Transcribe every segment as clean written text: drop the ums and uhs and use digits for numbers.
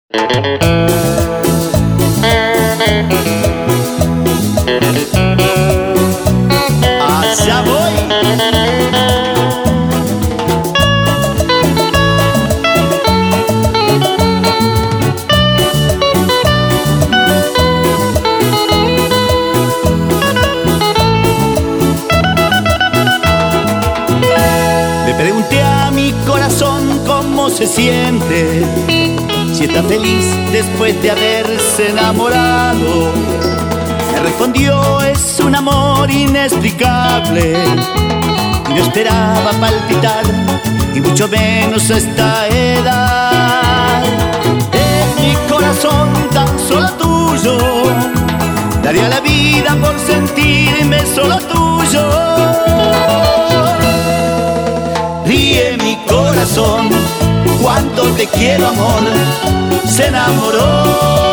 Allá voy. Le pregunté a mi corazón cómo se siente, si está feliz después de haberse enamorado. Me respondió: es un amor inexplicable, y no esperaba palpitar, y mucho menos a esta edad. Es mi corazón tan solo tuyo, daría la vida por sentirme solo tuyo. Ríe mi corazón, cuánto te quiero, amor, se enamoró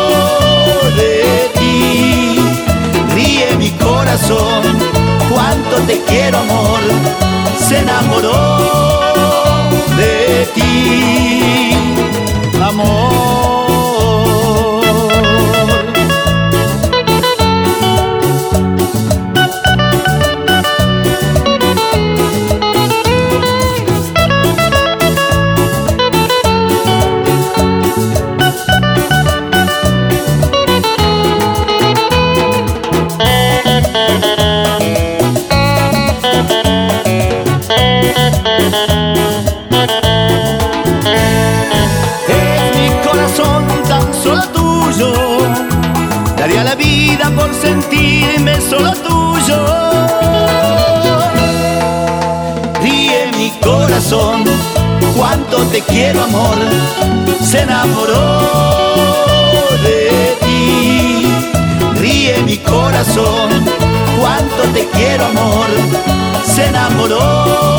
de ti. Ríe mi corazón, cuánto te quiero, amor, se enamoró de ti, amor. Daría la vida por sentirme solo tuyo. Ríe mi corazón, cuánto te quiero, amor, se enamoró de ti. Ríe mi corazón, cuánto te quiero, amor, se enamoró